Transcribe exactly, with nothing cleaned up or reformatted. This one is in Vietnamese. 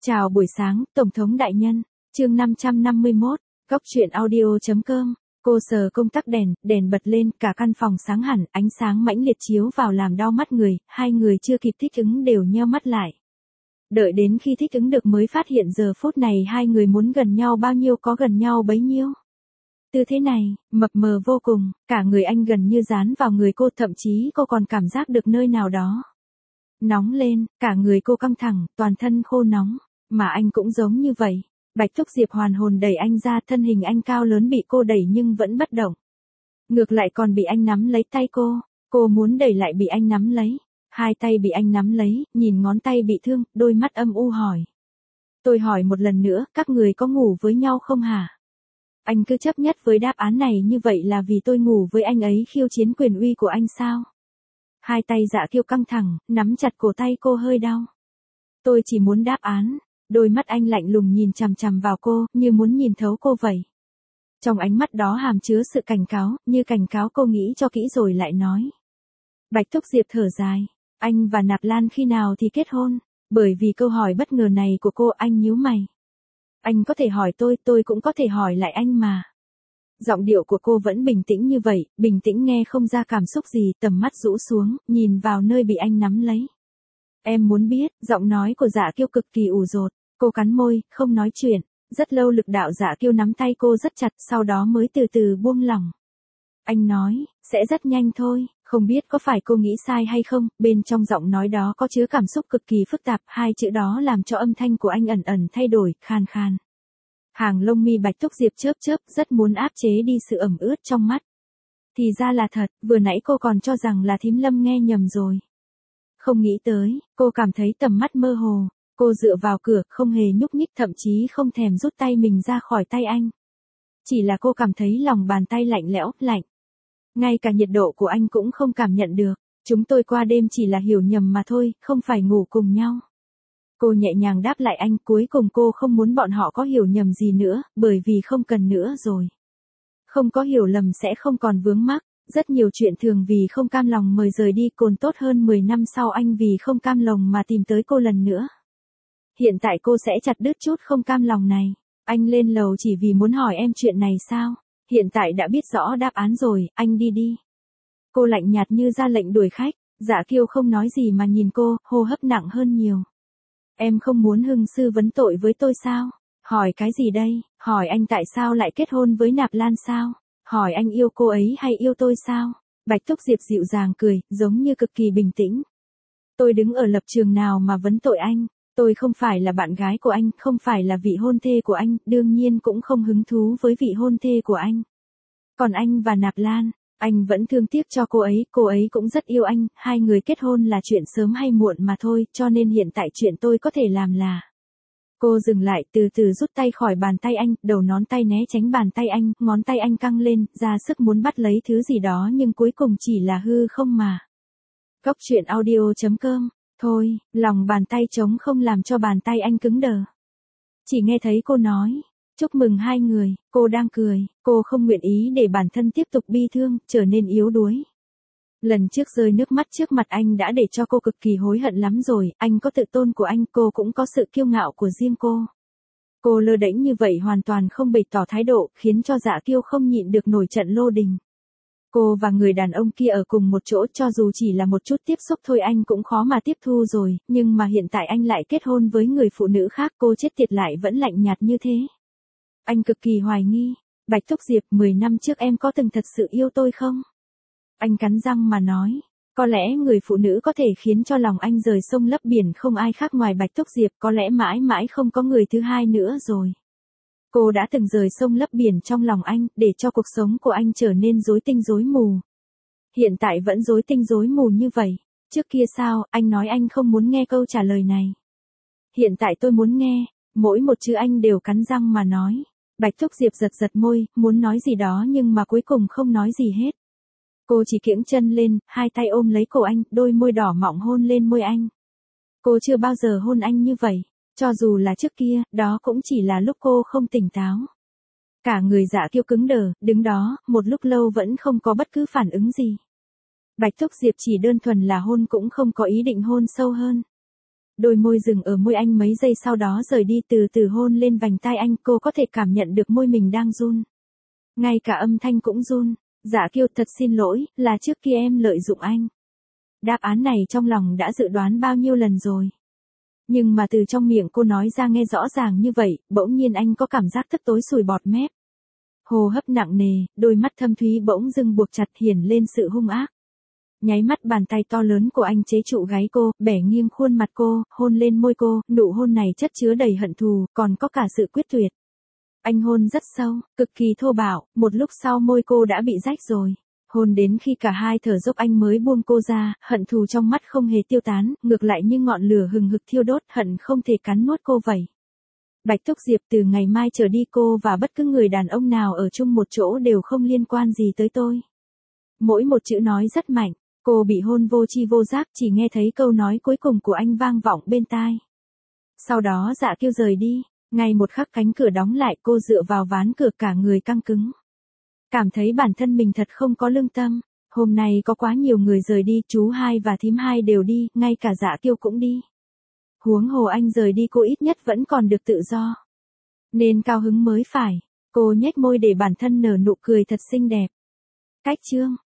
Chào buổi sáng, Tổng thống đại nhân. Chương năm trăm năm mươi mốt, Góc truyện audio.com. Cô sờ công tắc đèn, đèn bật lên, cả căn phòng sáng hẳn, ánh sáng mãnh liệt chiếu vào làm đau mắt người, hai người chưa kịp thích ứng đều nheo mắt lại. Đợi đến khi thích ứng được mới phát hiện giờ phút này hai người muốn gần nhau bao nhiêu có gần nhau bấy nhiêu. Tư thế này, mập mờ vô cùng, cả người anh gần như dán vào người cô, thậm chí cô còn cảm giác được nơi nào đó nóng lên, cả người cô căng thẳng, toàn thân khô nóng, mà anh cũng giống như vậy. Bạch Thúc Diệp hoàn hồn đẩy anh ra, thân hình anh cao lớn bị cô đẩy nhưng vẫn bất động. Ngược lại còn bị anh nắm lấy tay cô, cô muốn đẩy lại bị anh nắm lấy. Hai tay bị anh nắm lấy, nhìn ngón tay bị thương, đôi mắt âm u hỏi. Tôi hỏi một lần nữa, các người có ngủ với nhau không hả? Anh cứ chấp nhất với đáp án này như vậy là vì tôi ngủ với anh ấy khiêu chiến quyền uy của anh sao? Hai tay Dạ Kiêu căng thẳng, nắm chặt cổ tay cô hơi đau. Tôi chỉ muốn đáp án. Đôi mắt anh lạnh lùng nhìn chằm chằm vào cô, như muốn nhìn thấu cô vậy. Trong ánh mắt đó hàm chứa sự cảnh cáo, như cảnh cáo cô nghĩ cho kỹ rồi lại nói. Bạch Thúc Diệp thở dài, anh và Nạp Lan khi nào thì kết hôn? Bởi vì câu hỏi bất ngờ này của cô, anh nhíu mày. Anh có thể hỏi tôi, tôi cũng có thể hỏi lại anh mà. Giọng điệu của cô vẫn bình tĩnh như vậy, bình tĩnh nghe không ra cảm xúc gì, tầm mắt rũ xuống, nhìn vào nơi bị anh nắm lấy. Em muốn biết, giọng nói của Dạ Kiêu cực kỳ ủ dột, cô cắn môi, không nói chuyện, rất lâu lực đạo Dạ Kiêu nắm tay cô rất chặt, sau đó mới từ từ buông lỏng. Anh nói, sẽ rất nhanh thôi, không biết có phải cô nghĩ sai hay không, bên trong giọng nói đó có chứa cảm xúc cực kỳ phức tạp, hai chữ đó làm cho âm thanh của anh ẩn ẩn thay đổi, khan khan. Hàng lông mi Bạch Thúc Diệp chớp chớp, rất muốn áp chế đi sự ẩm ướt trong mắt. Thì ra là thật, vừa nãy cô còn cho rằng là thím Lâm nghe nhầm rồi. Không nghĩ tới, cô cảm thấy tầm mắt mơ hồ, cô dựa vào cửa, không hề nhúc nhích, thậm chí không thèm rút tay mình ra khỏi tay anh. Chỉ là cô cảm thấy lòng bàn tay lạnh lẽo, lạnh. Ngay cả nhiệt độ của anh cũng không cảm nhận được, chúng tôi qua đêm chỉ là hiểu nhầm mà thôi, không phải ngủ cùng nhau. Cô nhẹ nhàng đáp lại anh, cuối cùng cô không muốn bọn họ có hiểu nhầm gì nữa, bởi vì không cần nữa rồi. Không có hiểu lầm sẽ không còn vướng mắc. Rất nhiều chuyện thường vì không cam lòng mời rời đi, còn tốt hơn mười năm sau anh vì không cam lòng mà tìm tới cô lần nữa. Hiện tại cô sẽ chặt đứt chút không cam lòng này. Anh lên lầu chỉ vì muốn hỏi em chuyện này sao? Hiện tại đã biết rõ đáp án rồi, anh đi đi. Cô lạnh nhạt như ra lệnh đuổi khách, Dạ Kiêu không nói gì mà nhìn cô, hô hấp nặng hơn nhiều. Em không muốn hưng sư vấn tội với tôi sao? Hỏi cái gì đây? Hỏi anh tại sao lại kết hôn với Nạp Lan sao? Hỏi anh yêu cô ấy hay yêu tôi sao? Bạch Thúc Diệp dịu dàng cười, giống như cực kỳ bình tĩnh. Tôi đứng ở lập trường nào mà vấn tội anh? Tôi không phải là bạn gái của anh, không phải là vị hôn thê của anh, đương nhiên cũng không hứng thú với vị hôn thê của anh. Còn anh và Nạp Lan, anh vẫn thương tiếc cho cô ấy, cô ấy cũng rất yêu anh, hai người kết hôn là chuyện sớm hay muộn mà thôi, cho nên hiện tại chuyện tôi có thể làm là... Cô dừng lại, từ từ rút tay khỏi bàn tay anh, đầu ngón tay né tránh bàn tay anh, ngón tay anh căng lên, ra sức muốn bắt lấy thứ gì đó nhưng cuối cùng chỉ là hư không mà. Góc truyện audio.com, thôi, lòng bàn tay trống không làm cho bàn tay anh cứng đờ. Chỉ nghe thấy cô nói, chúc mừng hai người, cô đang cười, cô không nguyện ý để bản thân tiếp tục bi thương, trở nên yếu đuối. Lần trước rơi nước mắt trước mặt anh đã để cho cô cực kỳ hối hận lắm rồi, anh có tự tôn của anh, cô cũng có sự kiêu ngạo của riêng cô. Cô lơ đễnh như vậy hoàn toàn không bày tỏ thái độ, khiến cho Dạ Kiêu không nhịn được nổi trận lô đình. Cô và người đàn ông kia ở cùng một chỗ, cho dù chỉ là một chút tiếp xúc thôi anh cũng khó mà tiếp thu rồi, nhưng mà hiện tại anh lại kết hôn với người phụ nữ khác, cô chết tiệt lại vẫn lạnh nhạt như thế. Anh cực kỳ hoài nghi, Bạch Thúc Diệp, mười năm trước em có từng thật sự yêu tôi không? Anh cắn răng mà nói, có lẽ người phụ nữ có thể khiến cho lòng anh rời sông lấp biển không ai khác ngoài Bạch Thúc Diệp, có lẽ mãi mãi không có người thứ hai nữa rồi. Cô đã từng rời sông lấp biển trong lòng anh, để cho cuộc sống của anh trở nên rối tinh rối mù. Hiện tại vẫn rối tinh rối mù như vậy, trước kia sao, anh nói anh không muốn nghe câu trả lời này. Hiện tại tôi muốn nghe, mỗi một chữ anh đều cắn răng mà nói. Bạch Thúc Diệp giật giật môi, muốn nói gì đó nhưng mà cuối cùng không nói gì hết. Cô chỉ kiễng chân lên, hai tay ôm lấy cổ anh, đôi môi đỏ mọng hôn lên môi anh. Cô chưa bao giờ hôn anh như vậy, cho dù là trước kia, đó cũng chỉ là lúc cô không tỉnh táo. Cả người Dạ Kiêu cứng đờ, đứng đó, một lúc lâu vẫn không có bất cứ phản ứng gì. Bạch Thúc Diệp chỉ đơn thuần là hôn cũng không có ý định hôn sâu hơn. Đôi môi dừng ở môi anh mấy giây sau đó rời đi từ từ hôn lên vành tai anh, cô có thể cảm nhận được môi mình đang run. Ngay cả âm thanh cũng run. Dạ Kiêu, thật xin lỗi, là trước kia em lợi dụng anh. Đáp án này trong lòng đã dự đoán bao nhiêu lần rồi. Nhưng mà từ trong miệng cô nói ra nghe rõ ràng như vậy, bỗng nhiên anh có cảm giác tức tối sùi bọt mép. Hô hấp nặng nề, đôi mắt thâm thúy bỗng dưng buộc chặt hiển lên sự hung ác. Nháy mắt bàn tay to lớn của anh chế trụ gáy cô, bẻ nghiêng khuôn mặt cô, hôn lên môi cô, nụ hôn này chất chứa đầy hận thù, còn có cả sự quyết tuyệt. Anh hôn rất sâu, cực kỳ thô bạo, một lúc sau môi cô đã bị rách rồi. Hôn đến khi cả hai thở dốc anh mới buông cô ra, hận thù trong mắt không hề tiêu tán, ngược lại như ngọn lửa hừng hực thiêu đốt, hận không thể cắn nuốt cô vậy. Bạch Túc Diệp, từ ngày mai trở đi cô và bất cứ người đàn ông nào ở chung một chỗ đều không liên quan gì tới tôi. Mỗi một chữ nói rất mạnh, cô bị hôn vô tri vô giác, chỉ nghe thấy câu nói cuối cùng của anh vang vọng bên tai. Sau đó Dạ Kiêu rời đi, ngay một khắc cánh cửa đóng lại, cô dựa vào ván cửa cả người căng cứng. Cảm thấy bản thân mình thật không có lương tâm, hôm nay có quá nhiều người rời đi, chú hai và thím hai đều đi, ngay cả Dạ Kiêu cũng đi. Huống hồ anh rời đi cô ít nhất vẫn còn được tự do. Nên cao hứng mới phải, cô nhếch môi để bản thân nở nụ cười thật xinh đẹp. Cách chương